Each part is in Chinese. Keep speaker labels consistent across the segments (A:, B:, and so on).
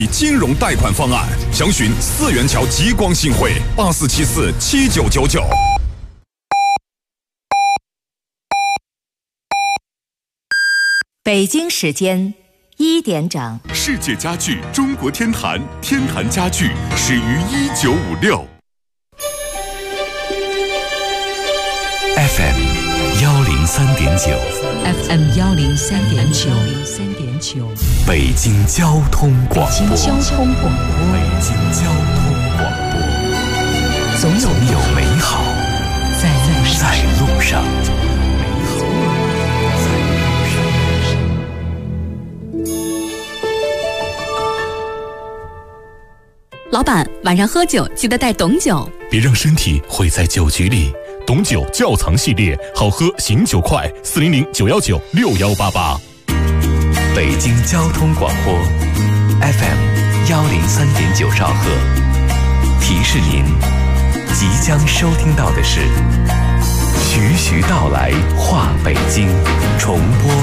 A: 金融贷款方案，详询4元桥极光信汇84747999。
B: 北京时间1点整。
C: 世界家具中国天坛，天坛家具始于1956。
D: FM 103.9
E: FM 103.9
D: 北京交通广播。
E: 北京交通广播。
D: 北京交通广播。
E: 总有
D: 美好
E: 在
D: 路上。
F: 老板，晚上喝酒记得带董酒，
C: 别让身体毁在酒局里。董酒窖藏系列，好喝醒酒快，400-919-6188。
D: 北京交通广播 FM 103.9兆赫，提示您即将收听到的是徐徐道来话北京重播。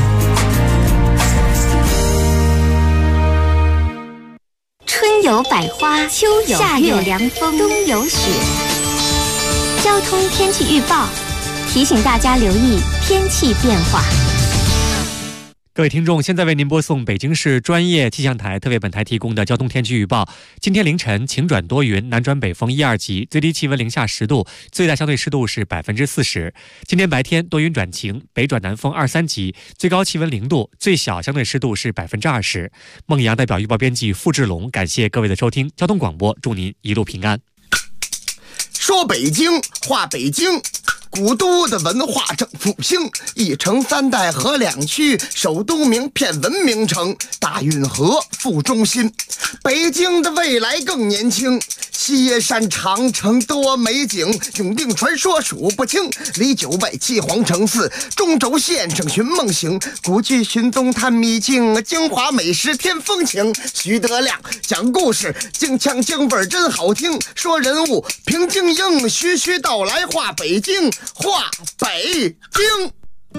G: 春有百花，秋有夏有凉风，冬有雪。交通天气预报提醒大家留意天气变化。
H: 各位听众，现在为您播送北京市专业气象台特别本台提供的交通天气预报。今天凌晨晴转多云，南转北风1、2级，最低气温零下10度，最大相对湿度是40%。今天白天多云转晴，北转南风2、3级，最高气温0度，最小相对湿度是20%。孟阳代表预报编辑付志龙，感谢各位的收听。交通广播，祝您一路平安。
I: 说北京话北京，古都的文化正复兴，一城3代河2区，首都名片文明城，大运河副中心。北京的未来更年轻，西山长城多美景，永定传说数不清，离9外7皇城4，中轴线上寻梦行，古剧寻踪探秘境，京华美食添风情。徐德亮讲故事，京腔京味真好听，说人物平京英，徐徐道来话北京，话北京。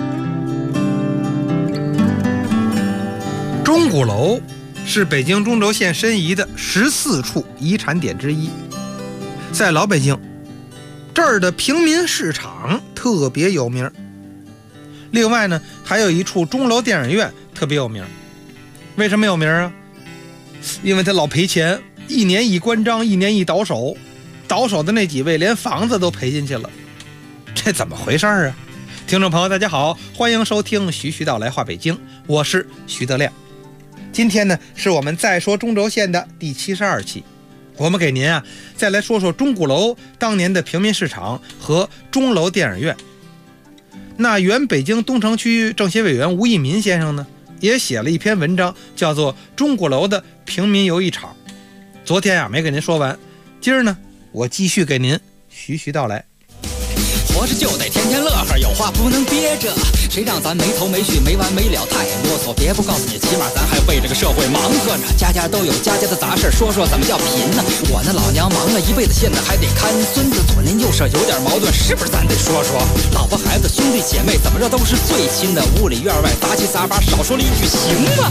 J: 钟鼓楼是北京中轴线申遗的14处遗产点之一，在老北京这儿的平民市场特别有名。另外呢，还有一处钟楼电影院特别有名。为什么有名啊？因为他老赔钱，一年一关张，一年一倒手，倒手的那几位连房子都赔进去了，这怎么回事啊？听众朋友大家好，欢迎收听徐徐道来话北京，我是徐德亮。今天呢，是我们再说中轴线的第72期，我们给您再来说说钟鼓楼当年的平民市场和钟楼电影院。那原北京东城区政协委员吴益民先生呢，也写了一篇文章，叫做《钟鼓楼的平民游艺场》。昨天没给您说完，今儿呢，我继续给您徐徐道来。
K: 活着就得天天乐呵，有话不能憋着，谁让咱没头没绪没完没了太啰嗦。别不告诉你，起码咱还为这个社会忙活呢。家家都有家家的杂事，说说怎么叫贫呢？我那老娘忙了一辈子，现在还得看孙子，左邻右舍有点矛盾，是不是咱得说说？老婆孩子兄弟姐妹怎么着都是最亲的，屋里院外杂七杂八，少说了一句行吗？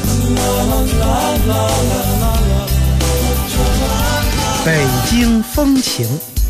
J: 北京风情。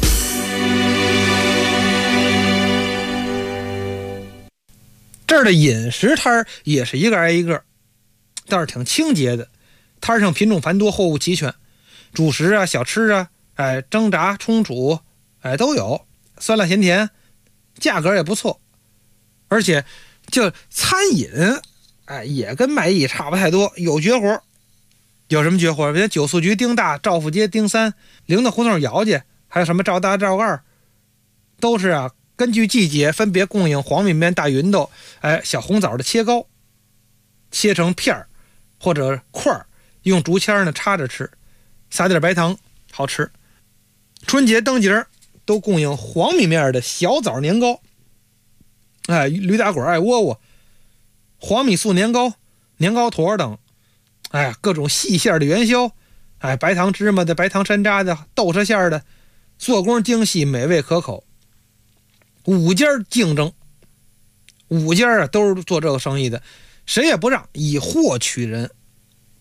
J: 这儿的饮食摊也是一个挨一个，倒是挺清洁的。摊上品种繁多，货物齐全，主食啊、小吃啊，蒸炸、冲煮，都有，酸辣咸甜，价格也不错。而且就餐饮，也跟卖艺差不太多，有绝活。有什么绝活？比如九宿局丁大、赵府街丁三、灵的胡同姚家，还有什么赵大、赵二，都是根据季节分别供应黄米面、大芸豆、小红枣的切糕，切成片儿或者块儿，用竹签呢插着吃，撒点白糖，好吃。春节灯节都供应黄米面的小枣年糕，驴打滚、窝窝、黄米素年糕、年糕坨等，各种细馅的元宵，白糖芝麻的、白糖山楂的、豆沙馅的，做工精细，美味可口。5家竞争，5家都是做这个生意的，谁也不让，以货取人。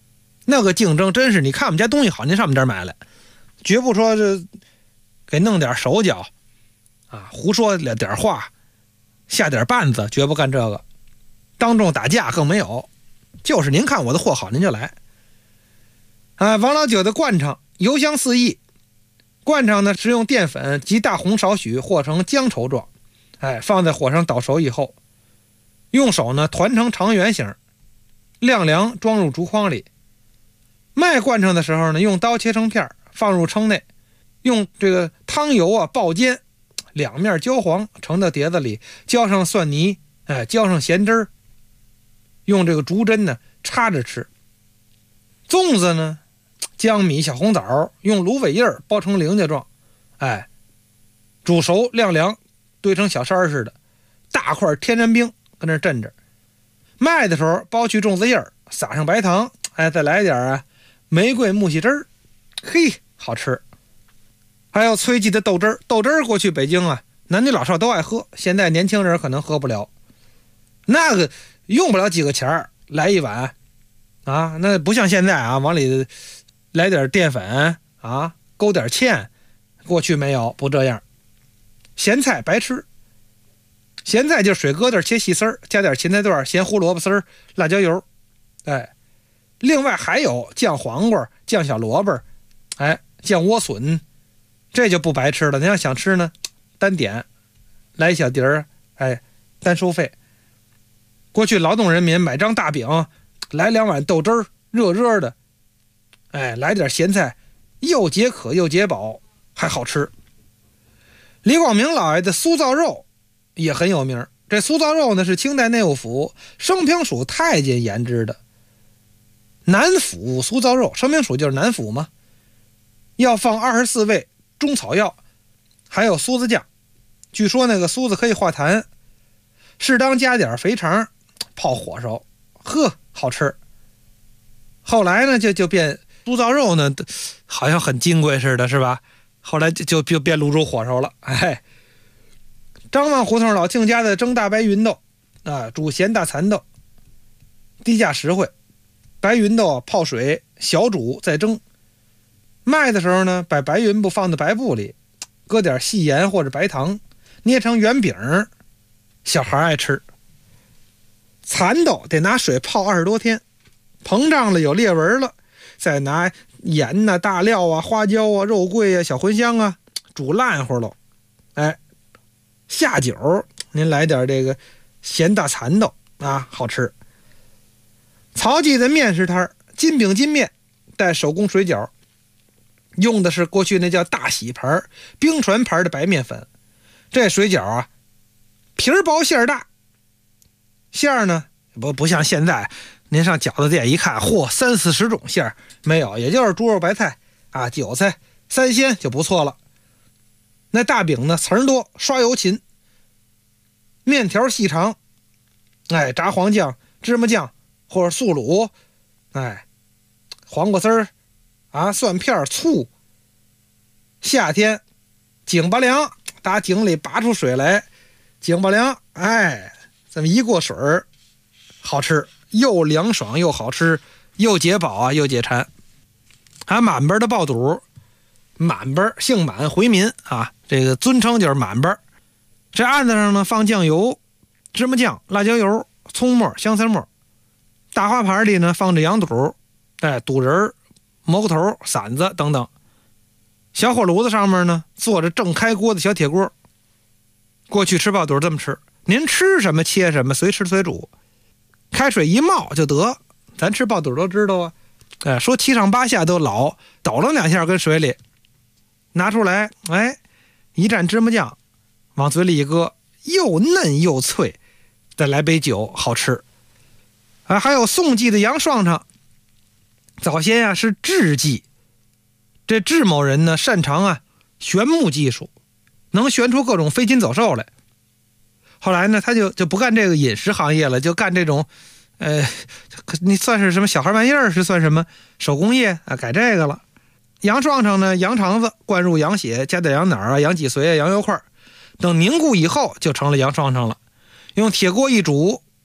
J: 那个竞争真是，你看我们家东西好，您上我们这儿买来，绝不说这给弄点手脚啊，胡说点话，下点绊子，绝不干这个。当众打架更没有，就是您看我的货好，您就来。王老九的灌肠油香四溢，灌肠呢是用淀粉及大红少许和成浆稠状，放在火上捣熟以后，用手呢团成长圆形，晾凉装入竹筐里。卖灌肠的时候呢，用刀切成片，放入称内，用这个汤油爆煎，两面焦黄，盛到碟子里，浇上蒜泥，浇上咸汁儿，用这个竹针呢插着吃。粽子呢，江米、小红枣用芦苇叶包成菱角状，煮熟晾凉，堆成小山似的，大块天然冰跟那镇着。卖的时候剥去粽子叶儿，撒上白糖，再来点玫瑰木樨汁儿，嘿，好吃。还有催记的豆汁儿，豆汁儿过去北京男女老少都爱喝，现在年轻人可能喝不了，那个用不了几个钱儿来一碗那不像现在往里来点淀粉勾点芡，过去没有，不这样。咸菜白吃，咸菜就是水疙瘩切细丝儿，加点芹菜段、咸胡萝卜丝儿、辣椒油，另外还有酱黄瓜、酱小萝卜，酱莴笋，这就不白吃了。你要想吃呢，单点来一小碟儿，单收费。过去劳动人民买张大饼，来2碗豆汁儿，热热的，来点咸菜，又解渴又解饱，还好吃。李广明老爷的酥造肉也很有名，这酥造肉呢是清代内务府升平署太监研制的。南府酥造肉，升平署就是南府嘛，要放24味中草药，还有酥子酱，据说那个酥子可以化痰，适当加点肥肠泡火烧，好吃。后来呢就变酥造肉呢，好像很金贵似的，是吧？后来就变卤煮火烧了。张望胡同老庆家的蒸大白芸豆煮咸大蚕豆，低价实惠。白芸豆泡水小煮再蒸，卖的时候呢，把白云布放在白布里，搁点细盐或者白糖，捏成圆饼，小孩爱吃。蚕豆得拿水泡20多天，膨胀了有裂纹了，再拿盐大料花椒肉桂小茴香煮烂乎了，下酒您来点这个咸大蚕豆好吃。曹记的面食摊，金饼金面带手工水饺，用的是过去那叫大喜牌冰船牌的白面粉。这水饺皮儿薄馅儿大，馅儿呢不像现在您上饺子店一看30-40种馅儿，没有，也就是猪肉白菜韭菜三鲜就不错了。那大饼呢层多，刷油勤，面条细长，炸黄酱芝麻酱或者素卤，黄瓜丝儿蒜片醋。夏天井拔凉，打井里拔出水来，井拔凉，这么一过水儿，好吃，又凉爽又好吃，又解饱又解馋。满本的爆肚，满本姓满回民这个尊称就是满本。这案子上呢放酱油、芝麻酱、辣椒油、葱末、香菜末。大花盘里呢放着羊肚、肚仁、蘑菇头、馓子等等。小火炉子上面呢坐着正开锅的小铁锅。过去吃爆肚这么吃，您吃什么切什么，随吃随煮，开水一冒就得。咱吃爆肚都知道说7上8下都老，抖了2下跟水里拿出来，一蘸芝麻酱往嘴里一搁，又嫩又脆，再来杯酒，好吃。还有宋记的杨双唱，早先是制技，这制某人呢擅长旋木技术，能旋出各种飞禽走兽来。后来呢他就不干这个饮食行业了，就干这种你算是什么小孩玩意儿，是算什么手工业改这个了。羊双唱呢，羊肠子灌入羊血，加点羊脑羊脊髓羊油块，等凝固以后就成了羊双唱了。用铁锅一煮，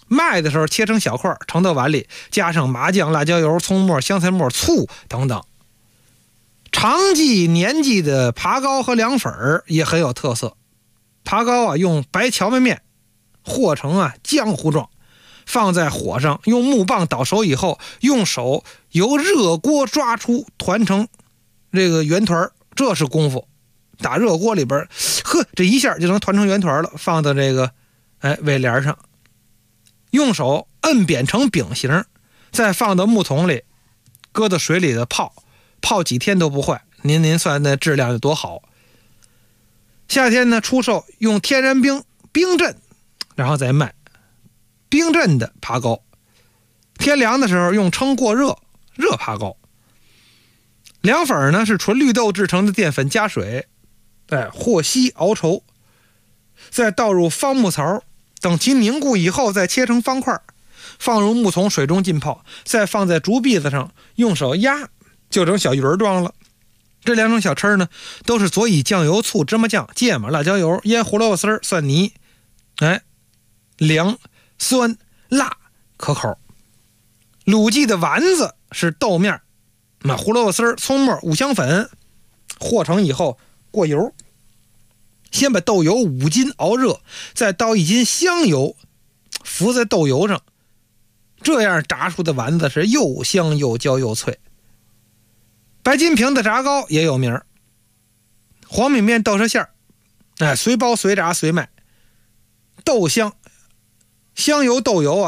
J: 卖的时候切成小块，盛到碗里，加上麻酱、辣椒油、葱末、香菜末、醋等等。长记年记的扒糕和凉粉也很有特色。扒糕啊，用白荞麦面和成浆糊状，放在火上，用木棒捣熟以后，用手由热锅抓出，团成这个圆团，这是功夫。打热锅里边，这一下就能团成圆团了，放到这个尾帘上，用手摁扁成饼形，再放到木桶里，搁到水里的泡几天都不坏。您算那质量有多好。夏天呢，出售用天然冰镇，然后再卖冰镇的扒糕。天凉的时候用称过热扒糕。凉粉呢是纯绿豆制成的淀粉加水，和稀熬稠，再倒入方木槽，等其凝固以后再切成方块，放入木桶水中浸泡，再放在竹篦子上用手压，就成小鱼儿状了。这两种小吃呢，都是佐以酱油、醋、芝麻酱、芥末、辣椒油、腌胡萝卜丝、蒜泥，凉、酸、辣，可口。鲁记的丸子是豆面、胡萝卜丝、葱末、五香粉和成以后过油，先把豆油5斤熬热，再倒1斤香油浮在豆油上，这样炸出的丸子是又香又焦又脆。白金平的炸糕也有名，黄米面豆沙馅儿，随包随炸随卖，豆香香油豆油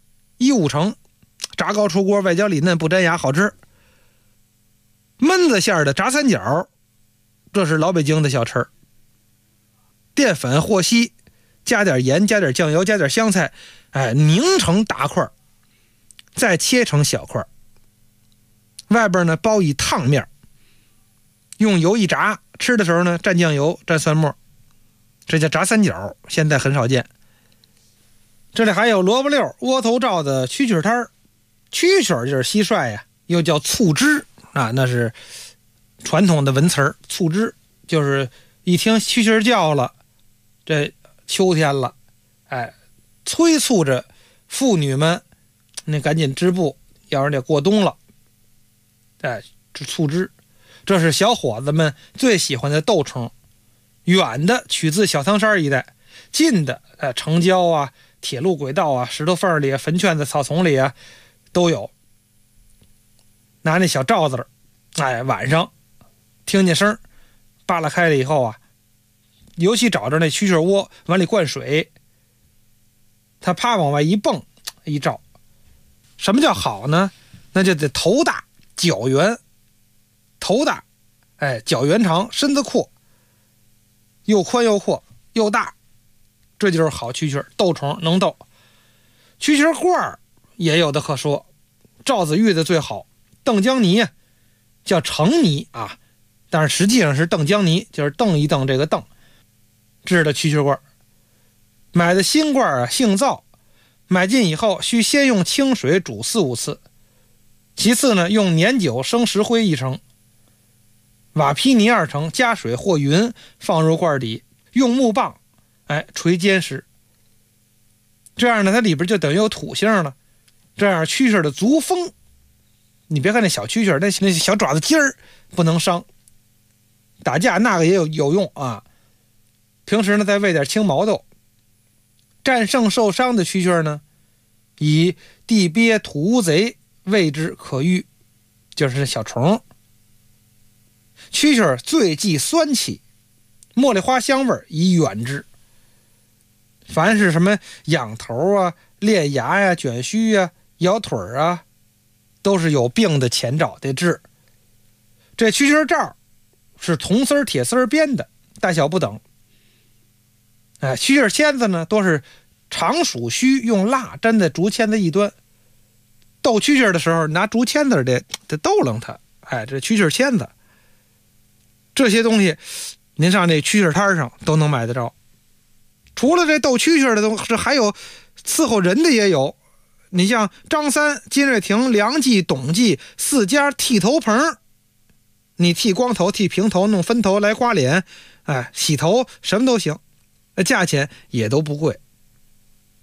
J: 1:5成，炸糕出锅，外焦里嫩不粘牙，好吃。焖子馅儿的炸三角，这是老北京的小吃，淀粉和稀，加点盐，加点酱油，加点香菜，凝成大块，再切成小块，外边呢包以烫面，用油一炸，吃的时候呢蘸酱油蘸蒜末，这叫炸三角，现在很少见。这里还有萝卜溜、窝头罩的蛐蛐摊，蛐蛐就是蟋蟀呀，又叫醋汁那是传统的文词儿。醋汁就是一听蛐蛐叫了，这秋天了，催促着妇女们那赶紧织布，要是得过冬了。这醋汁，这是小伙子们最喜欢的豆虫。远的取自小汤山一带，近的城郊铁路轨道石头缝里坟圈子草丛里都有。拿那小罩子晚上听见声扒拉开了以后尤其找着那蛐蛐窝，往里灌水，他啪往外一蹦一照。什么叫好呢？那就得头大脚圆，头大脚圆长，身子阔，又宽又阔又大，这就是好蛐蛐。斗虫能斗。蛐蛐罐也有的可说，赵子玉的最好，邓江泥叫成泥但是实际上是邓江泥，就是蹬一蹬这个蹬制的蛐蛐罐。买的新罐性燥，买进以后需先用清水煮4-5次，其次呢用年酒生石灰1成，瓦坯泥2成，加水或匀，放入罐底，用木棒捶坚实。这样呢它里边就等于有土性了，这样蛐蛐的足风，你别看那小蛐蛐那小爪子尖儿不能伤，打架那个也有用平时呢再喂点青毛豆。战胜受伤的蛐蛐呢，以地鳖土乌贼喂之可愈，就是那小虫。蛐蛐最忌酸气，茉莉花香味以远之。凡是什么痒头裂牙卷须摇腿都是有病的前兆，得治。这蛐蛐罩是铜丝铁丝编的，大小不等。蛐蛐签子呢都是长鼠须用蜡粘在竹签子一端，斗蛐蛐的时候拿竹签子得逗楞它。这蛐蛐签子这些东西您上这蛐蛐摊上都能买得着。除了这斗蛐蛐的东西，还有伺候人的也有。你像张三、金瑞亭、梁记、董记4家剃头棚，你剃光头、剃平头、弄分头、来刮脸洗头什么都行，价钱也都不贵。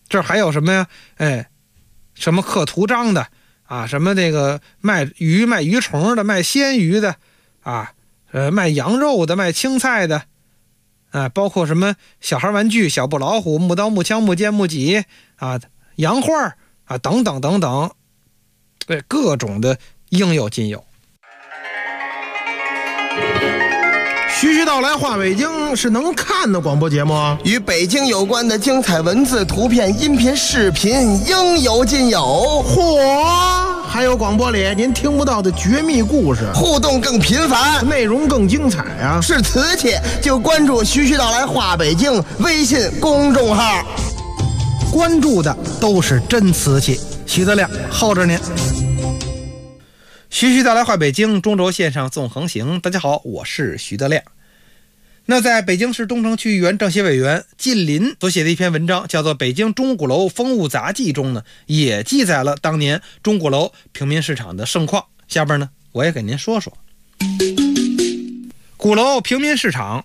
J: 这还有什么呀？什么刻图章的啊，什么这个卖鱼卖鱼虫的，卖鲜鱼的啊，卖羊肉的，卖青菜的啊，包括什么小孩玩具、小布老虎、木刀、木枪、木剑、木戟啊，洋画啊，等等等等，各种的应有尽有。
L: 徐徐道来话北京是能看的广播节目，
I: 与北京有关的精彩文字、图片、音频、视频应有尽有。
L: 嚯，还有广播里您听不到的绝密故事，
I: 互动更频繁，
L: 内容更精彩啊！
I: 是瓷器就关注徐徐道来话北京微信公众号，
J: 关注的都是真瓷器。徐德亮候着您。徐徐道来话北京，中轴线上纵横行。大家好，我是徐德亮。那在北京市东城区议员政协委员靳林所写的一篇文章，叫做《北京钟鼓楼风物杂记》中呢，也记载了当年钟鼓楼平民市场的盛况。下边呢，我也给您说说。鼓楼平民市场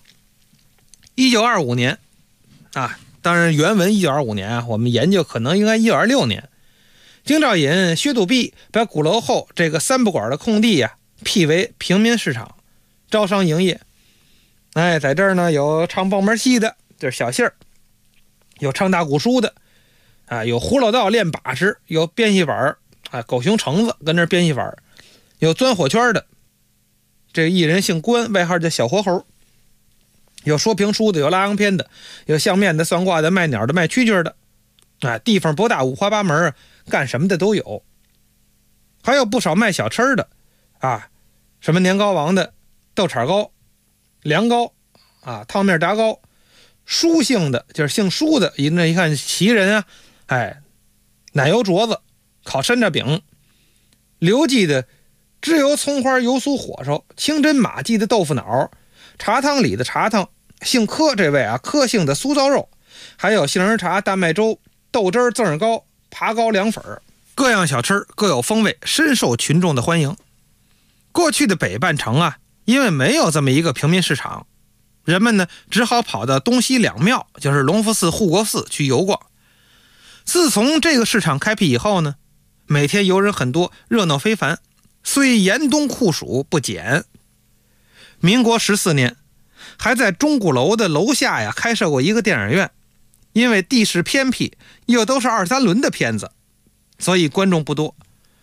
J: ，1925年啊，当然原文1925年啊，我们研究可能应该1926年。京兆尹薛笃弼把鼓楼后这个三不管的空地呀，辟为平民市场，招商营业。在这儿呢，有唱报门戏的，就是小戏儿；有唱大鼓书的，有胡老道练把式，有编戏板狗熊橙子跟那编戏板，有钻火圈的，这个艺人姓关，外号叫小活猴；有说评书的，有拉洋片的，有相面的、算卦的、卖鸟的、卖蛐蛐的，地方不大，五花八门，干什么的都有。还有不少卖小吃的什么年糕王的、豆铲糕、凉糕烫面炸糕，书姓的就是姓舒的，那一看奇人奶油镯子、烤山楂饼，刘记的脂油葱花油酥火烧，清真马记的豆腐脑，茶汤里的茶汤，姓柯这位柯姓的酥糟肉，还有杏仁茶、大麦粥、豆汁儿、赠儿糕、扒糕、凉粉，各样小吃各有风味，深受群众的欢迎。过去的北半城因为没有这么一个平民市场，人们呢只好跑到东西两庙，就是隆福寺、护国寺去游逛。自从这个市场开辟以后呢，每天游人很多，热闹非凡，虽严冬酷暑不减。民国14年，还在钟鼓楼的楼下开设过一个电影院，因为地势偏僻，又都是2、3轮的片子，所以观众不多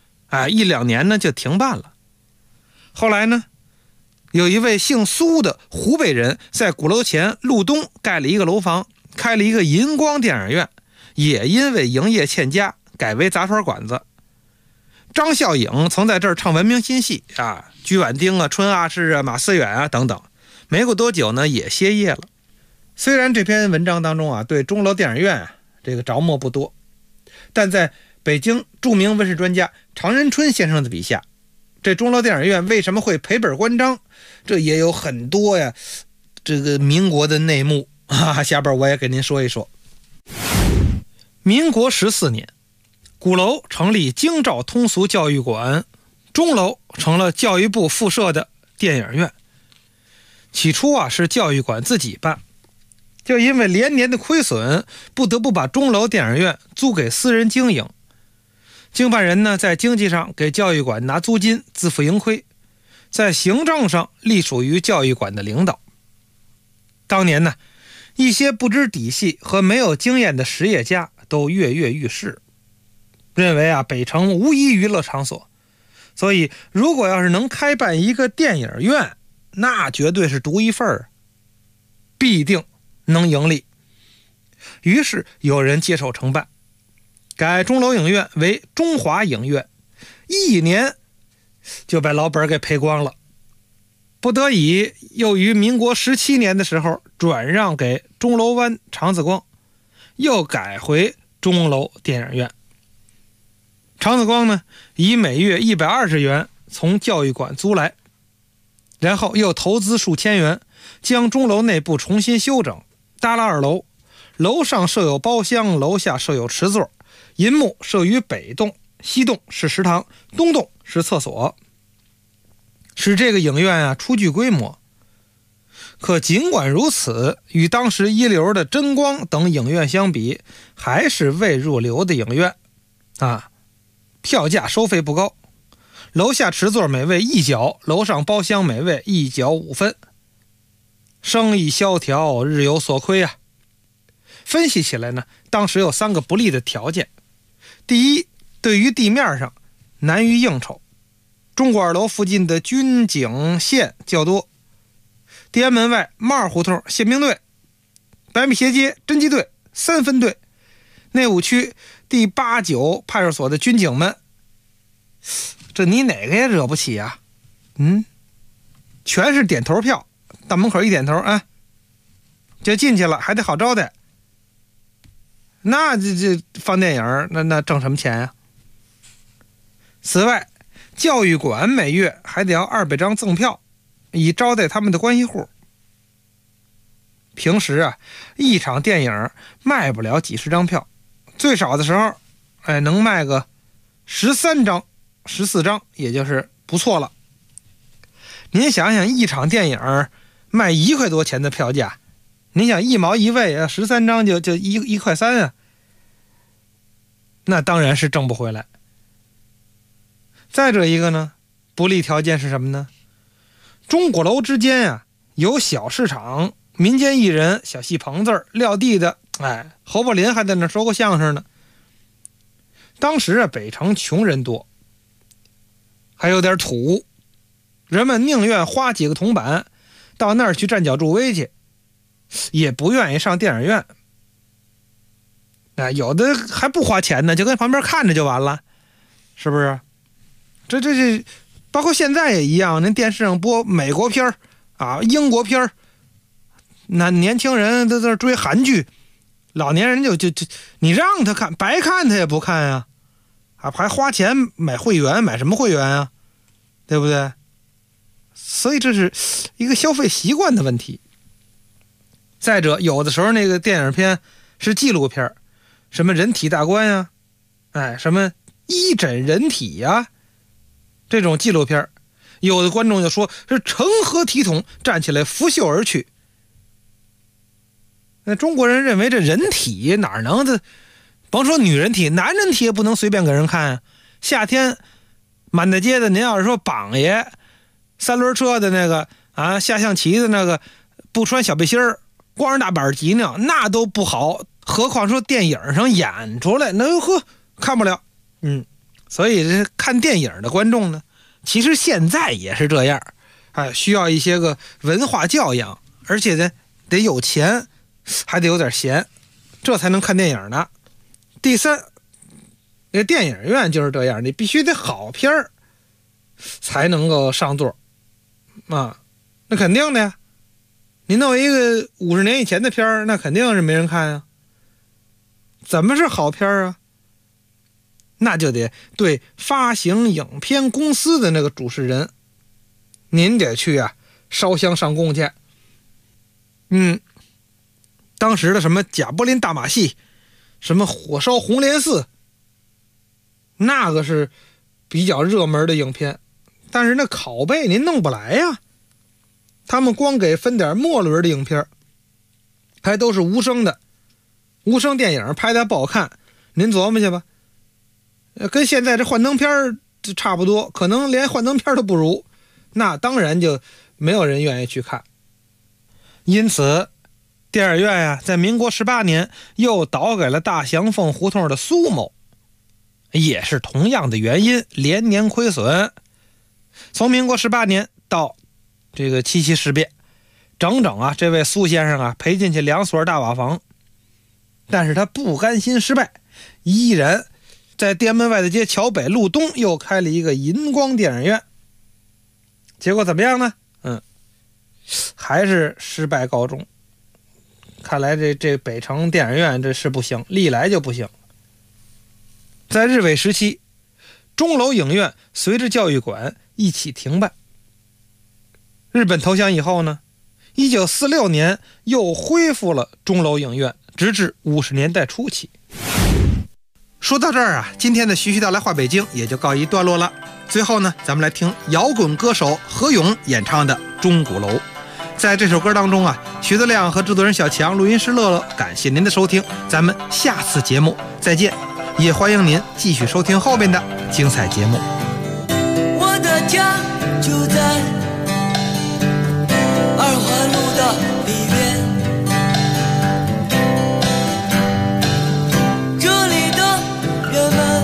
J: ，1、2年呢就停办了。后来呢，有一位姓苏的湖北人在鼓楼前路东盖了一个楼房，开了一个银光电影院，也因为营业欠佳，改为杂耍馆子。张孝颖曾在这儿唱文明新戏鞠婉丁春阿诗马思远等等，没过多久呢也歇业了。虽然这篇文章当中对钟楼电影院这个着墨不多，但在北京著名文史专家常仁春先生的笔下，这钟楼电影院为什么会赔本关张，这也有很多这个民国的内幕下边我也给您说一说。民国14年，鼓楼成立京兆通俗教育馆，钟楼成了教育部附设的电影院。起初是教育馆自己办，就因为连年的亏损，不得不把钟楼电影院租给私人经营。经办人呢，在经济上给教育馆拿租金，自负盈亏，在行政上隶属于教育馆的领导。当年呢，一些不知底细和没有经验的实业家都跃跃欲试，认为北城无一娱乐场所，所以如果要是能开办一个电影院，那绝对是独一份，必定能盈利。于是有人接手承办，改钟楼影院为中华影院，1年就把老本给赔光了。不得已又于民国17年的时候转让给钟楼湾长子光，又改回钟楼电影院。长子光呢，以每月120元从教育馆租来，然后又投资数千元，将钟楼内部重新修整，搭了2楼，楼上设有包厢，楼下设有池座，银幕设于北栋，西栋是食堂，东栋是厕所，使这个影院出具规模。 可尽管如此，与当时一流的真光等影院相比，还是未入流的影院啊。票价收费不高，楼下持座每位1角，楼上包厢每位1角5分，生意萧条，日有所亏啊。分析起来呢，当时有3个不利的条件。第一，对于地面上难于应酬，钟鼓二楼附近的军警线较多，地安门外帽儿胡同宪兵队、百米斜街侦缉队3分队，内务区第8、9派出所的军警们，这你哪个也惹不起啊？全是点头票，到门口一点头啊，就进去了，还得好招待。那这放电影那挣什么钱啊？此外，教育馆每月还得要200张赠票，以招待他们的关系户。平时啊，一场电影卖不了几十张票，最少的时候能卖个13张14张，也就是不错了。您想想，一场电影卖1块多钱的票价，您想1毛1位啊，13张就1块3啊，那当然是挣不回来。再者一个呢，不利条件是什么呢？钟鼓楼之间啊，有小市场、民间艺人、小戏棚子、撂地的，侯宝林还在那说过相声呢。当时啊，北城穷人多，还有点土，人们宁愿花几个铜板到那儿去站脚助威去，也不愿意上电影院。有的还不花钱呢，就跟旁边看着就完了，是不是？这包括现在也一样，您电视上播美国片啊、英国片，那年轻人都在追韩剧，老年人就你让他看，白看他也不看呀，还花钱买会员，买什么会员啊？对不对？所以这是一个消费习惯的问题。再者，有的时候那个电影片是纪录片，什么人体大观呀，什么医诊人体呀，这种纪录片，有的观众就说是成何体统，站起来拂袖而去。那中国人认为这人体哪能的，甭说女人体，男人体也不能随便给人看啊。夏天满大街的，您要是说榜爷3轮车的那个啊，下象棋的那个，不穿小背心儿，光着大板脊呢，那都不好，何况说电影上演出来，那看不了。所以这看电影的观众呢，其实现在也是这样，需要一些个文化教养，而且呢得有钱，还得有点闲，这才能看电影呢。第三，这电影院就是这样，你必须得好片儿才能够上座啊，那肯定的呀。你弄一个50年以前的片儿，那肯定是没人看呀。怎么是好片儿啊？那就得对发行影片公司的那个主持人，您得去啊烧香上供去。当时的什么贾柏林大马戏，什么火烧红莲寺，那个是比较热门的影片，但是那拷贝您弄不来呀。他们光给分点末轮的影片，还都是无声的，无声电影拍的不好看，您琢磨去吧。跟现在这幻灯片差不多，可能连幻灯片都不如，那当然就没有人愿意去看。因此电影院呀，在民国18年又倒给了大祥凤胡同的苏某，也是同样的原因，连年亏损。从民国18年到这个七七事变，整整这位苏先生赔进去2所大瓦房，但是他不甘心失败，依然在店门外的街桥北路东又开了一个银光电影院。结果怎么样呢？还是失败告终。看来这北城电影院这是不行，历来就不行。在日伪时期，钟楼影院随着教育馆一起停办。日本投降以后呢，1946年又恢复了钟楼影院，直至50年代初期。说到这儿今天的徐徐道来话北京也就告一段落了。最后呢，咱们来听摇滚歌手何勇演唱的《钟鼓楼》。 在这首歌当中啊，徐德亮和制作人小强、录音师乐乐，感谢您的收听，咱们下次节目再见，也欢迎您继续收听后面的精彩节目。
M: 我的家就在二环路的里边，这里的人们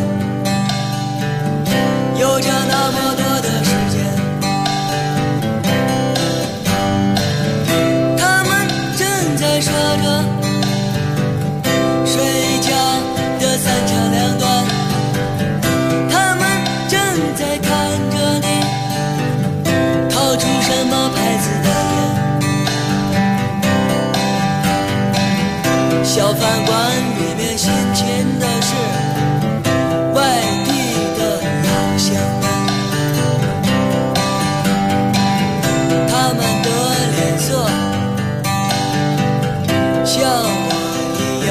M: 有着那么多的时间，他们正在说着睡觉的三长两短，他们正在看着你掏出什么牌子的烟。小饭馆里面新签的是外地的老乡们，他们的脸色像我一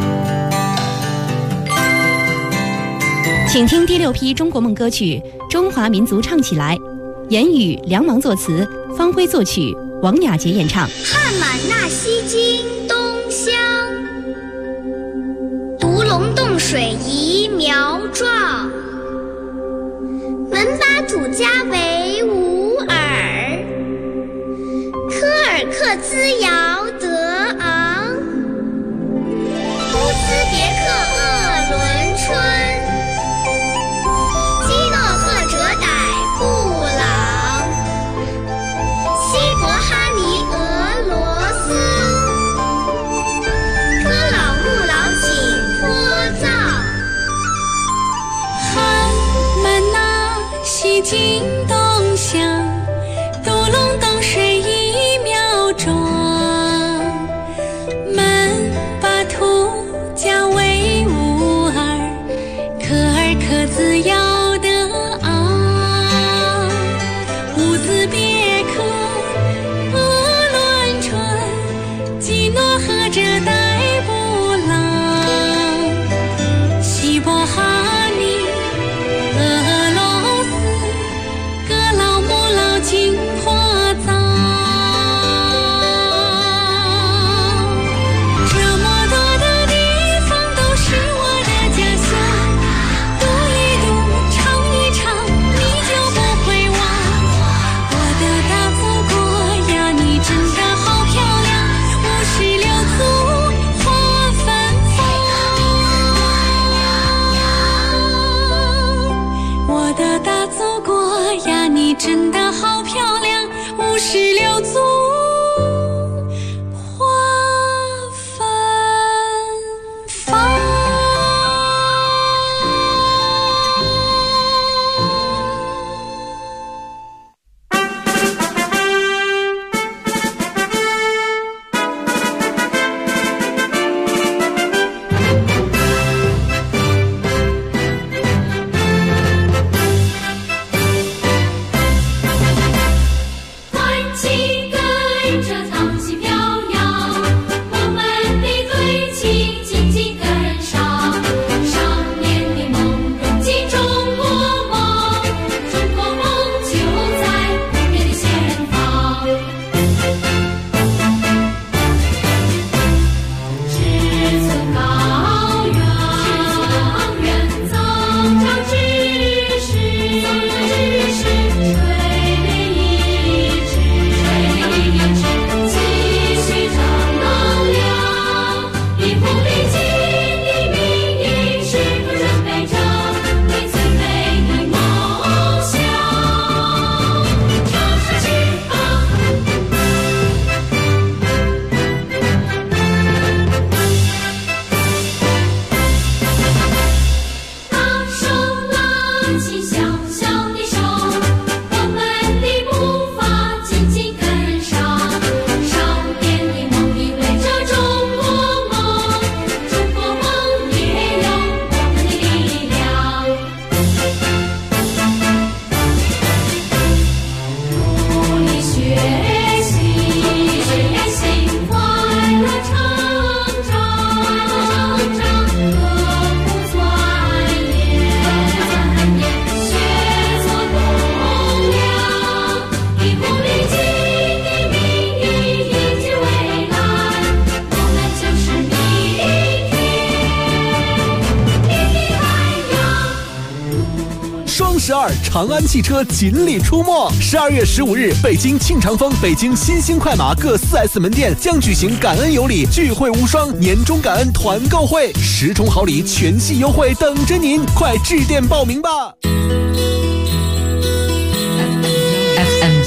F: 样。请听第6批中国梦歌曲《中华民族唱起来》，言语梁芒作词，方辉作曲，王雅洁演唱。
G: 汉满纳西京东乡，独龙洞水移苗壮，门巴土家为吾尔，科尔克孜尧德昂，乌兹别克鄂伦春，基诺赫哲傣布朗，西伯哈尼俄罗斯，科老木老景颇造，
N: 汉满纳西京东乡，独龙洞水移苗壮，门巴土家为吾尔，科尔克孜尧德昂，乌兹别克鄂伦春，基诺赫哲傣布朗，西伯哈尼俄罗斯，格老木老景颇造。这么多的地方都是我的家乡，读一读，唱一唱，你就不会忘。我的大祖国呀，你真的好漂亮，56族花芬芳。我的大祖国呀，你真的好漂亮，56族花芬芳。
O: 欢庆歌 2，长安汽车锦鲤出没。12月15日，北京庆长丰、北京新兴快马各4S 门店将举行感恩有礼、聚会无双年终感恩团购会，10重好礼、全系优惠等着您，快致电报名吧。